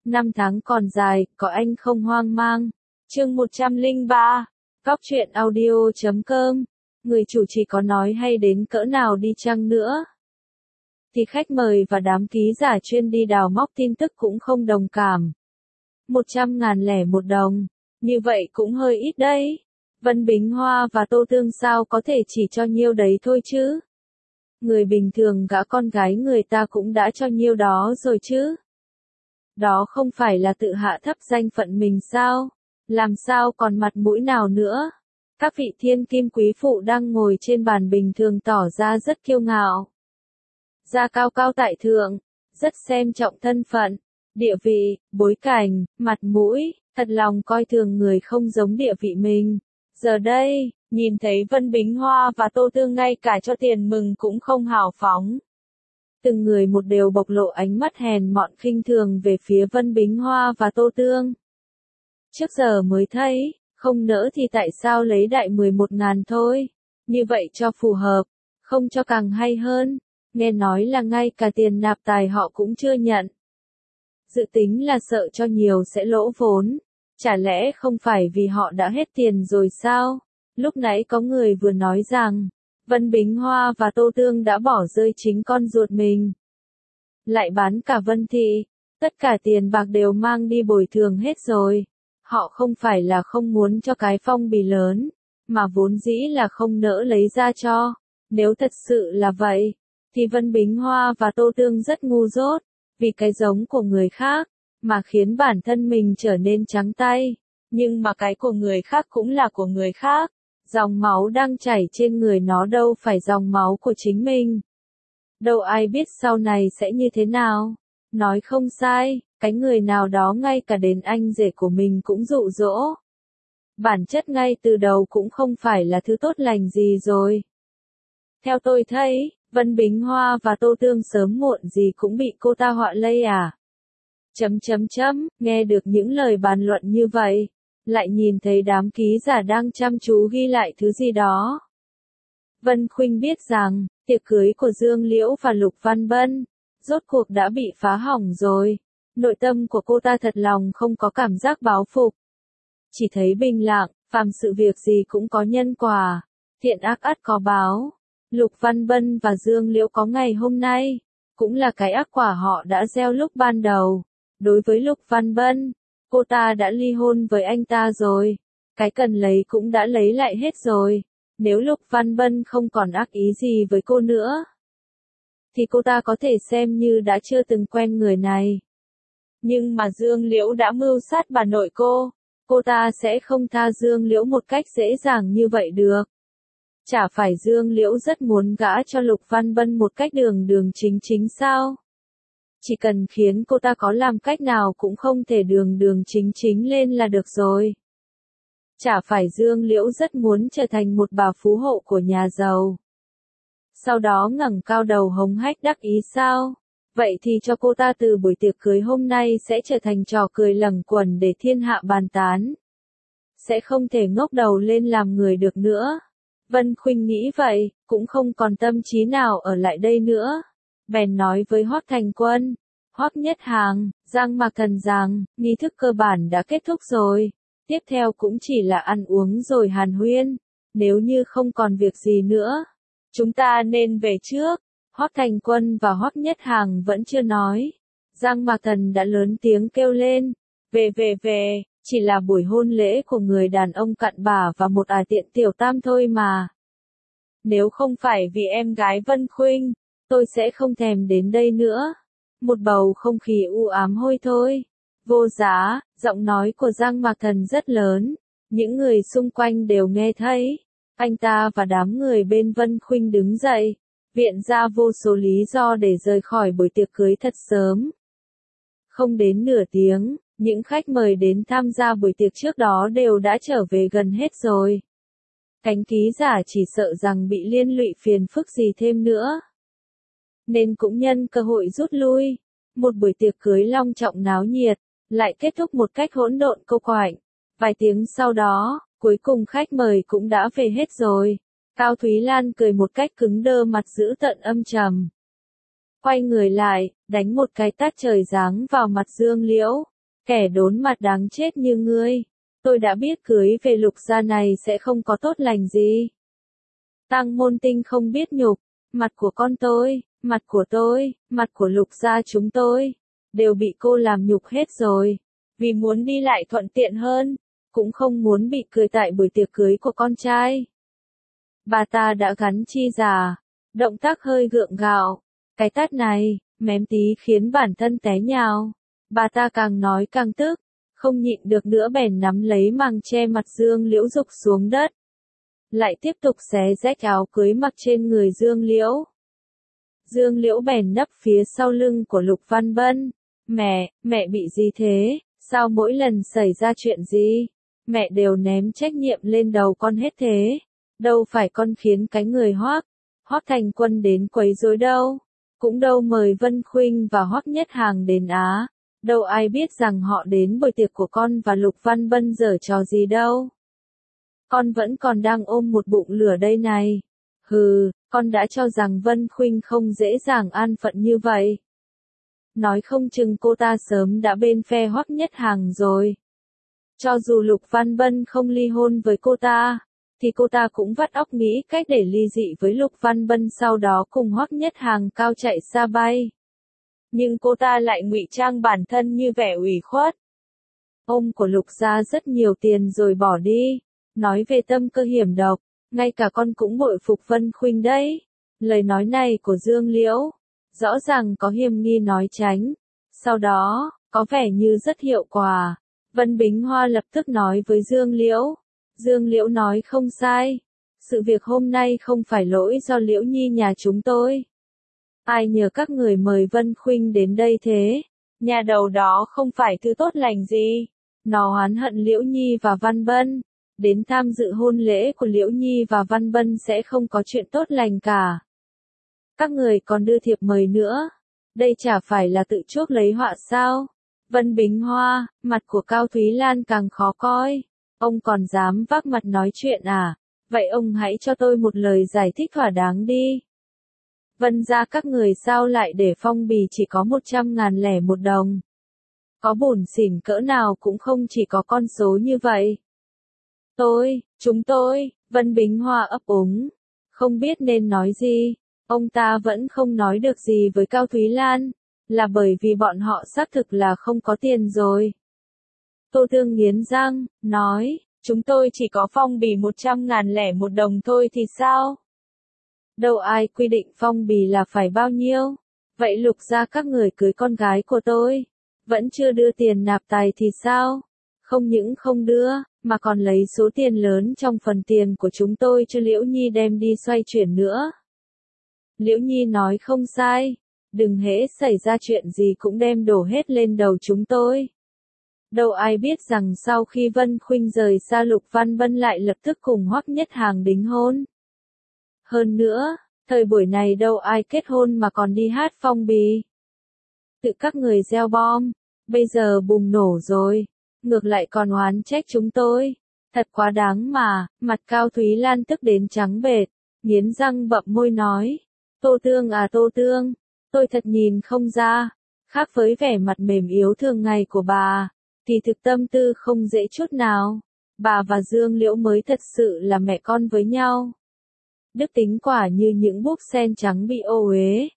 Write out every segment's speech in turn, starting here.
Năm tháng còn dài, có anh không hoang mang. Chương 103, Góc truyện audio.com. Người chủ trì có nói hay đến cỡ nào đi chăng nữa, thì khách mời và đám ký giả chuyên đi đào móc tin tức cũng không đồng cảm. 100.001 đồng, như vậy cũng hơi ít đấy. Vân Bính Hoa và Tô Tương sao có thể chỉ cho nhiêu đấy thôi chứ? Người bình thường gả con gái người ta cũng đã cho nhiêu đó rồi chứ? Đó không phải là tự hạ thấp danh phận mình sao? Làm sao còn mặt mũi nào nữa? Các vị thiên kim quý phụ đang ngồi trên bàn bình thường tỏ ra rất kiêu ngạo. Gia cao cao tại thượng, rất xem trọng thân phận, địa vị, bối cảnh, mặt mũi, thật lòng coi thường người không giống địa vị mình. Giờ đây, nhìn thấy Vân Bính Hoa và Tô Tương ngay cả cho tiền mừng cũng không hào phóng. Từng người một đều bộc lộ ánh mắt hèn mọn khinh thường về phía Vân Bính Hoa và Tô Tương. Trước giờ mới thấy, không nỡ thì tại sao lấy đại 11.000 thôi, như vậy cho phù hợp, không cho càng hay hơn, nghe nói là ngay cả tiền nạp tài họ cũng chưa nhận. Dự tính là sợ cho nhiều sẽ lỗ vốn, chả lẽ không phải vì họ đã hết tiền rồi sao? Lúc nãy có người vừa nói rằng, Vân Bính Hoa và Tô Tương đã bỏ rơi chính con ruột mình. Lại bán cả Vân Thị, tất cả tiền bạc đều mang đi bồi thường hết rồi. Họ không phải là không muốn cho cái phong bì lớn, mà vốn dĩ là không nỡ lấy ra cho. Nếu thật sự là vậy, thì Vân Bính Hoa và Tô Tương rất ngu dốt, vì cái giống của người khác, mà khiến bản thân mình trở nên trắng tay. Nhưng mà cái của người khác cũng là của người khác. Dòng máu đang chảy trên người nó đâu phải dòng máu của chính mình. Đâu ai biết sau này sẽ như thế nào. Nói không sai, cái người nào đó ngay cả đến anh rể của mình cũng dụ dỗ. Bản chất ngay từ đầu cũng không phải là thứ tốt lành gì rồi. Theo tôi thấy, Vân Bính Hoa và Tô Tương sớm muộn gì cũng bị cô ta họa lây à. Nghe được những lời bàn luận như vậy, lại nhìn thấy đám ký giả đang chăm chú ghi lại thứ gì đó. Vân Khuynh biết rằng, tiệc cưới của Dương Liễu và Lục Văn Bân, rốt cuộc đã bị phá hỏng rồi. Nội tâm của cô ta thật lòng không có cảm giác báo phục. Chỉ thấy bình lặng, phàm sự việc gì cũng có nhân quả, thiện ác ắt có báo. Lục Văn Bân và Dương Liễu có ngày hôm nay, cũng là cái ác quả họ đã gieo lúc ban đầu. Đối với Lục Văn Bân, cô ta đã ly hôn với anh ta rồi, cái cần lấy cũng đã lấy lại hết rồi. Nếu Lục Văn Bân không còn ác ý gì với cô nữa, thì cô ta có thể xem như đã chưa từng quen người này. Nhưng mà Dương Liễu đã mưu sát bà nội cô ta sẽ không tha Dương Liễu một cách dễ dàng như vậy được. Chả phải Dương Liễu rất muốn gả cho Lục Văn Bân một cách đường chính sao? Chỉ cần khiến cô ta có làm cách nào cũng không thể đường chính lên là được rồi. Chả phải Dương Liễu rất muốn trở thành một bà phú hộ của nhà giàu, sau đó ngẩng cao đầu hống hách đắc ý sao? Vậy thì cho cô ta từ buổi tiệc cưới hôm nay sẽ trở thành trò cười lẳng quẩn để thiên hạ bàn tán. Sẽ không thể ngóc đầu lên làm người được nữa. Vân Khuynh nghĩ vậy, cũng không còn tâm trí nào ở lại đây nữa. Bèn nói với Hoắc Thành Quân, Hoắc Nhất Hàng, Giang Mạc Thần rằng, nghi thức cơ bản đã kết thúc rồi. Tiếp theo cũng chỉ là ăn uống rồi hàn huyên. Nếu như không còn việc gì nữa, chúng ta nên về trước. Hoắc Thành Quân và Hoắc Nhất Hàng vẫn chưa nói. Giang Mạc Thần đã lớn tiếng kêu lên. Về, chỉ là buổi hôn lễ của người đàn ông cặn bã và một tiện tiểu tam thôi mà. Nếu không phải vì em gái Vân Khuynh, tôi sẽ không thèm đến đây nữa. Một bầu không khí u ám hôi thôi. Vô Giá, giọng nói của Giang Mạc Thần rất lớn. Những người xung quanh đều nghe thấy. Anh ta và đám người bên Vân Khuynh đứng dậy, viện ra vô số lý do để rời khỏi buổi tiệc cưới thật sớm. Không đến nửa tiếng, những khách mời đến tham gia buổi tiệc trước đó đều đã trở về gần hết rồi. Cánh ký giả chỉ sợ rằng bị liên lụy phiền phức gì thêm nữa, nên cũng nhân cơ hội rút lui. Một buổi tiệc cưới long trọng náo nhiệt, lại kết thúc một cách hỗn độn cô quạnh. Vài tiếng sau đó, cuối cùng khách mời cũng đã về hết rồi. Cao Thúy Lan cười một cách cứng đơ, mặt dữ tợn âm trầm. Quay người lại, đánh một cái tát trời giáng vào mặt Dương Liễu. kẻ đốn mặt đáng chết như ngươi. Tôi đã biết cưới về Lục gia này sẽ không có tốt lành gì. Tăng Môn Tinh không biết nhục, mặt của con tôi, mặt của tôi, mặt của Lục gia chúng tôi, đều bị cô làm nhục hết rồi. Vì muốn đi lại thuận tiện hơn, cũng không muốn bị cười tại buổi tiệc cưới của con trai. Bà ta đã gắn chi giả, động tác hơi gượng gạo, cái tát này, mém tí khiến bản thân té nhào. Bà ta càng nói càng tức, không nhịn được nữa bèn nắm lấy màng che mặt Dương Liễu giục xuống đất. Lại tiếp tục xé rách áo cưới mặc trên người Dương Liễu. Dương Liễu bèn nấp phía sau lưng của Lục Văn Bân. Mẹ bị gì thế? Sao mỗi lần xảy ra chuyện gì, mẹ đều ném trách nhiệm lên đầu con hết thế? Đâu phải con khiến cái người Hoác Thành Quân đến quấy rối đâu. Cũng đâu mời Vân Khuynh và Hoắc Nhất Hàng đến á. Đâu ai biết rằng họ đến buổi tiệc của con và Lục Văn Bân giở trò gì đâu. Con vẫn còn đang ôm một bụng lửa đây này. Hừ, con đã cho rằng Vân Khuynh không dễ dàng an phận như vậy. Nói không chừng cô ta sớm đã bên phe Hoắc Nhất Hàng rồi. Cho dù Lục Văn Bân không ly hôn với cô ta, thì cô ta cũng vắt óc nghĩ cách để ly dị với Lục Văn Bân, sau đó cùng Hoắc Nhất Hàng cao chạy xa bay. Nhưng cô ta lại ngụy trang bản thân như vẻ ủy khuất. Ông của Lục gia rất nhiều tiền rồi bỏ đi. Nói về tâm cơ hiểm độc, ngay cả con cũng bội phục Vân Khuynh đấy. Lời nói này của Dương Liễu, rõ ràng có hiềm nghi nói tránh. Sau đó, có vẻ như rất hiệu quả. Vân Bính Hoa lập tức nói với Dương Liễu. Dương Liễu nói không sai. Sự việc hôm nay không phải lỗi do Liễu Nhi nhà chúng tôi. Ai nhờ các người mời Vân Khuynh đến đây thế? Nhà đầu đó không phải thứ tốt lành gì. Nó oán hận Liễu Nhi và Văn Bân. Đến tham dự hôn lễ của Liễu Nhi và Văn Bân sẽ không có chuyện tốt lành cả. Các người còn đưa thiệp mời nữa. Đây chả phải là tự chuốc lấy họa sao? Vân Bính Hoa, mặt của Cao Thúy Lan càng khó coi. Ông còn dám vác mặt nói chuyện à? Vậy ông hãy cho tôi một lời giải thích thỏa đáng đi. Vân gia các người sao lại để phong bì chỉ có 100.001 đồng? Có bủn xỉn cỡ nào cũng không chỉ có con số như vậy. Chúng tôi, Vân Bính Hoa ấp úng, không biết nên nói gì. Ông ta vẫn không nói được gì với Cao Thúy Lan, là bởi vì bọn họ xác thực là không có tiền rồi. Tô Tương nghiến răng, nói, chúng tôi chỉ có phong bì 100.001 đồng thôi thì sao? Đâu ai quy định phong bì là phải bao nhiêu? Vậy Lục gia các người cưới con gái của tôi, vẫn chưa đưa tiền nạp tài thì sao? Không những không đưa, mà còn lấy số tiền lớn trong phần tiền của chúng tôi cho Liễu Nhi đem đi xoay chuyển nữa. Liễu Nhi nói không sai, đừng hễ xảy ra chuyện gì cũng đem đổ hết lên đầu chúng tôi. Đâu ai biết rằng sau khi Vân Khuynh rời xa Lục Văn Bân lại lập tức cùng Hoắc Nhất Hàng đính hôn. Hơn nữa, thời buổi này đâu ai kết hôn mà còn đi hát phong bì. Tự các người gieo bom, bây giờ bùng nổ rồi, ngược lại còn oán trách chúng tôi. Thật quá đáng mà, mặt Cao Thúy Lan tức đến trắng bệch, nghiến răng bậm môi nói. Tô Tương à Tô Tương, tôi thật nhìn không ra, khác với vẻ mặt mềm yếu thường ngày của bà, thì thực tâm tư không dễ chút nào. Bà và Dương Liễu mới thật sự là mẹ con với nhau. Đức tính quả như những búp sen trắng bị ô uế.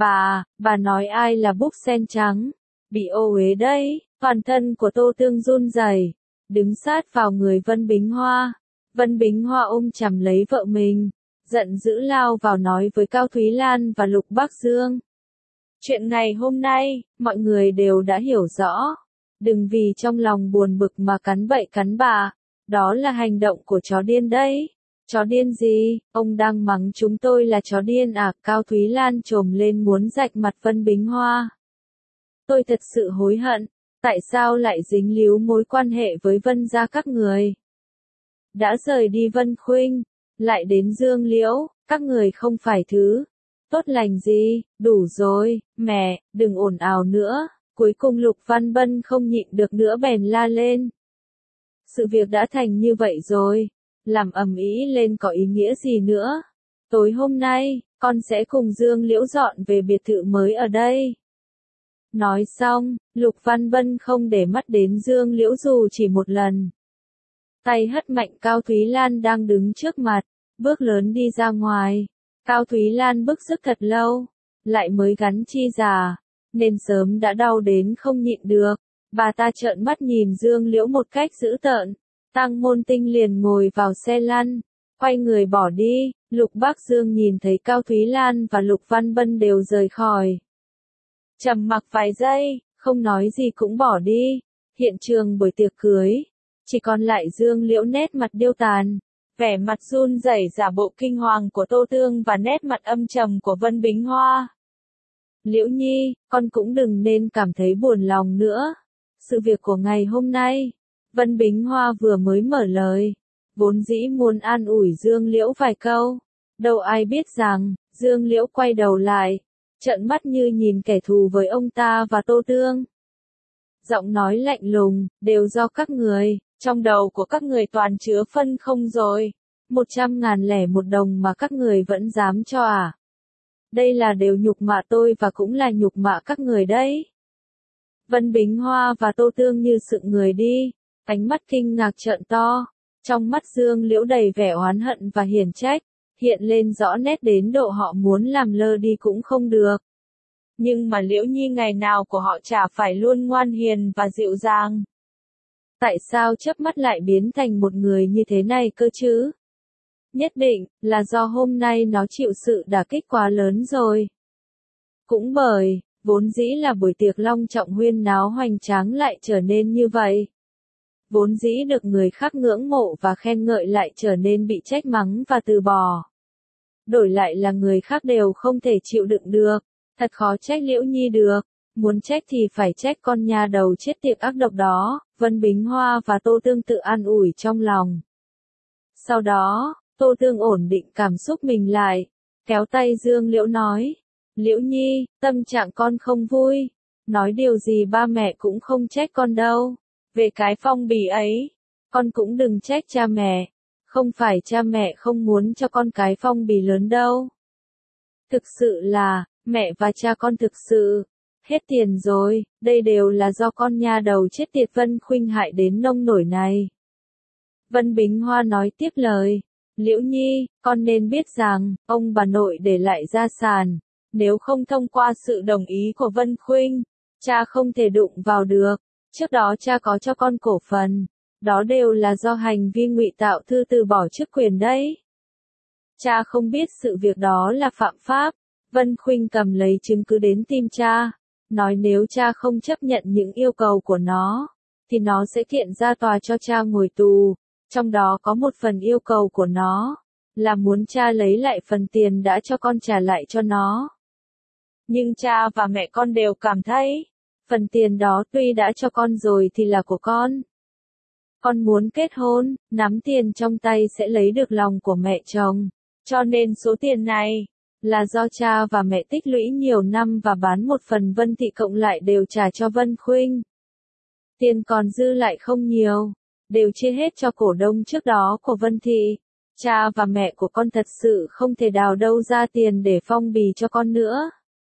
Bà nói ai là búp sen trắng? Bị ô uế đấy. Toàn thân của Tô Tương run rẩy, đứng sát vào người Vân Bính Hoa. Vân Bính Hoa ôm chầm lấy vợ mình, giận dữ lao vào nói với Cao Thúy Lan và Lục Bắc Dương. Chuyện ngày hôm nay, mọi người đều đã hiểu rõ. Đừng vì trong lòng buồn bực mà cắn bậy cắn bạ. Đó là hành động của chó điên đấy. Chó điên gì? Ông đang mắng chúng tôi là chó điên à? Cao Thúy Lan trồm lên muốn rạch mặt Vân Bính Hoa. Tôi thật sự hối hận. Tại sao lại dính líu mối quan hệ với Vân gia các người? Đã rời đi Vân Khuynh, lại đến Dương Liễu, các người không phải thứ tốt lành gì, đủ rồi, mẹ, đừng ồn ào nữa. Cuối cùng Lục Văn Bân không nhịn được nữa bèn la lên. Sự việc đã thành như vậy rồi, làm ầm ĩ lên có ý nghĩa gì nữa? Tối hôm nay, con sẽ cùng Dương Liễu dọn về biệt thự mới ở đây. Nói xong, Lục Văn Bân không để mắt đến Dương Liễu dù chỉ một lần. Tay hất mạnh Cao Thúy Lan đang đứng trước mặt, bước lớn đi ra ngoài. Cao Thúy Lan bức sức thật lâu, lại mới gắn chi già, nên sớm đã đau đến không nhịn được. Bà ta trợn mắt nhìn Dương Liễu một cách dữ tợn. Tăng Môn Tinh liền ngồi vào xe lăn, quay người bỏ đi. Lục Bác Dương nhìn thấy Cao Thúy Lan và Lục Văn Bân đều rời khỏi. Trầm mặc vài giây, không nói gì cũng bỏ đi. Hiện trường buổi tiệc cưới, chỉ còn lại Dương Liễu nét mặt điêu tàn, vẻ mặt run rẩy giả bộ kinh hoàng của Tô Tương và nét mặt âm trầm của Vân Bính Hoa. Liễu Nhi, con cũng đừng nên cảm thấy buồn lòng nữa. Sự việc của ngày hôm nay, Vân Bính Hoa vừa mới mở lời, vốn dĩ muốn an ủi Dương Liễu vài câu. Đâu ai biết rằng, Dương Liễu quay đầu lại, trợn mắt như nhìn kẻ thù với ông ta và Tô Tương. Giọng nói lạnh lùng, đều do các người, trong đầu của các người toàn chứa phân không rồi. 100.001 đồng mà các người vẫn dám cho à? Đây là đều nhục mạ tôi và cũng là nhục mạ các người đấy. Vân Bính Hoa và Tô Tương như sững người đi, ánh mắt kinh ngạc trợn to. Trong mắt Dương Liễu đầy vẻ oán hận và hiển trách, hiện lên rõ nét đến độ họ muốn làm lơ đi cũng không được. Nhưng mà Liễu Nhi ngày nào của họ chả phải luôn ngoan hiền và dịu dàng. Tại sao chớp mắt lại biến thành một người như thế này cơ chứ? Nhất định là do hôm nay nó chịu sự đả kích quá lớn rồi. Cũng bởi, vốn dĩ là buổi tiệc long trọng huyên náo hoành tráng lại trở nên như vậy. Vốn dĩ được người khác ngưỡng mộ và khen ngợi lại trở nên bị trách mắng và từ bỏ. Đổi lại là người khác đều không thể chịu đựng được. Thật khó trách Liễu Nhi được. Muốn trách thì phải trách con nhà đầu chết tiệt ác độc đó. Vân Bính Hoa và Tô Tương tự an ủi trong lòng. Sau đó, Tô Tương ổn định cảm xúc mình lại, kéo tay Dương Liễu nói. Liễu Nhi, tâm trạng con không vui. Nói điều gì ba mẹ cũng không trách con đâu. Về cái phong bì ấy, con cũng đừng trách cha mẹ. Không phải cha mẹ không muốn cho con cái phong bì lớn đâu. Thực sự là, mẹ và cha con thực sự hết tiền rồi, đây đều là do con nhà đầu chết tiệt Vân Khuynh hại đến nông nổi này. Vân Bính Hoa nói tiếp lời. Liễu Nhi, con nên biết rằng, ông bà nội để lại gia sản, nếu không thông qua sự đồng ý của Vân Khuynh, cha không thể đụng vào được. Trước đó cha có cho con cổ phần, đó đều là do hành vi ngụy tạo thư từ bỏ chức quyền đấy. Cha không biết sự việc đó là phạm pháp. Vân Khuynh cầm lấy chứng cứ đến tìm cha, nói nếu cha không chấp nhận những yêu cầu của nó, thì nó sẽ kiện ra tòa cho cha ngồi tù. Trong đó có một phần yêu cầu của nó, là muốn cha lấy lại phần tiền đã cho con trả lại cho nó. Nhưng cha và mẹ con đều cảm thấy, phần tiền đó tuy đã cho con rồi thì là của con. Con muốn kết hôn, nắm tiền trong tay sẽ lấy được lòng của mẹ chồng. Cho nên số tiền này, là do cha và mẹ tích lũy nhiều năm và bán một phần Vân Thị cộng lại đều trả cho Vân Khuynh. Tiền còn dư lại không nhiều, đều chia hết cho cổ đông trước đó của Vân Thị. Cha và mẹ của con thật sự không thể đào đâu ra tiền để phong bì cho con nữa.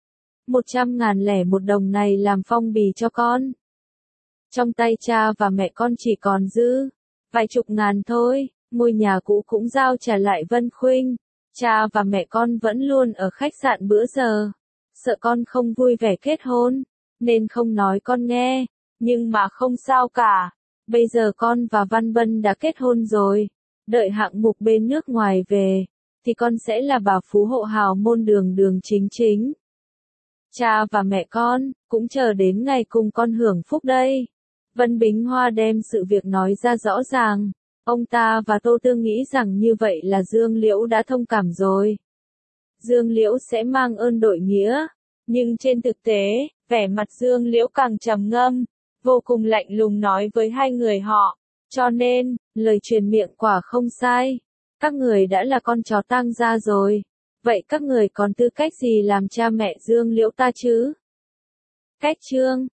100.001 đồng này làm phong bì cho con. Trong tay cha và mẹ con chỉ còn dư vài chục ngàn thôi, ngôi nhà cũ cũng giao trả lại Vân Khuynh. Cha và mẹ con vẫn luôn ở khách sạn bữa giờ. Sợ con không vui vẻ kết hôn, nên không nói con nghe. Nhưng mà không sao cả. Bây giờ con và Văn Bân đã kết hôn rồi. Đợi hạng mục bên nước ngoài về, thì con sẽ là bà phú hộ hào môn đường đường chính chính. Cha và mẹ con, cũng chờ đến ngày cùng con hưởng phúc đây. Vân Bính Hoa đem sự việc nói ra rõ ràng. Ông ta và Tô Tương nghĩ rằng như vậy là Dương Liễu đã thông cảm rồi. Dương Liễu sẽ mang ơn đội nghĩa. Nhưng trên thực tế, vẻ mặt Dương Liễu càng trầm ngâm, vô cùng lạnh lùng nói với hai người họ. Cho nên, lời truyền miệng quả không sai. Các người đã là con chó tang gia rồi. Vậy các người còn tư cách gì làm cha mẹ Dương Liễu ta chứ? Cách chương